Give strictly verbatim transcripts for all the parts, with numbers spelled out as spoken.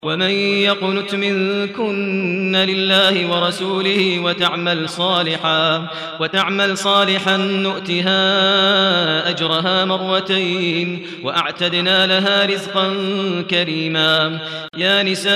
ومن يقنت منكن لله ورسوله وتعمل صالحا وتعمل صالحا نؤتها أجرها مرتين وأعتدنا لها رزقا كريما. يا نساء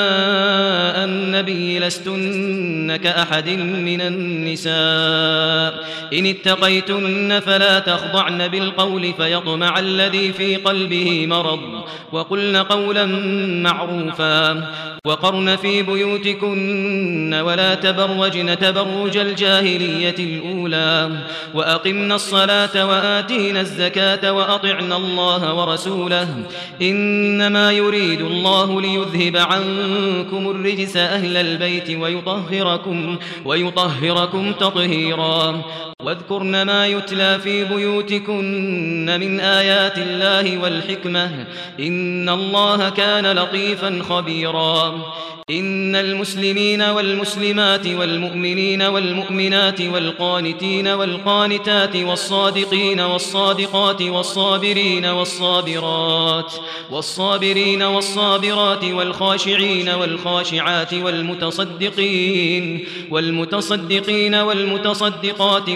النبي لستن كأحد من النساء إن اتقيتن فلا تخضعن بالقول فيطمع الذي في قلبه مرض وقلن قولا معروفا وقرن في بيوتكن ولا تبرجن تبرج الجاهلية الأولى وأقمنا الصلاة وآتينا الزكاة وأطعنا الله ورسوله إنما يريد الله ليذهب عنكم الرجس أهل البيت ويطهركم, ويطهركم تطهيرا. واذكرن ما يتلى في بيوتكن من آيات الله والحكمة إن الله كان لطيفا خبيرا. إن المسلمين والمسلمات والمؤمنين والمؤمنات والقانتين والقانتات والصادقين والصادقات والصابرين والصابرات والصابرين والصابرات والخاشعين والخاشعات والمتصدقين والمتصدقين والمتصدقات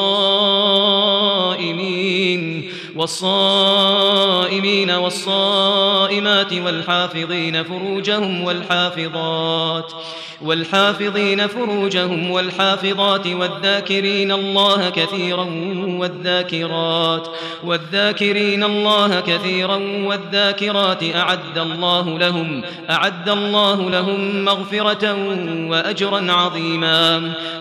والصائمين والصائمين والصائمات والحافظين فروجهم والحافظات والحافظين فروجهم والحافظات والذاكرين الله كثيرا والذاكرات والذاكرين الله كثيرا والذاكرات أعد الله لهم أعد الله لهم مغفرة وأجرا عظيما.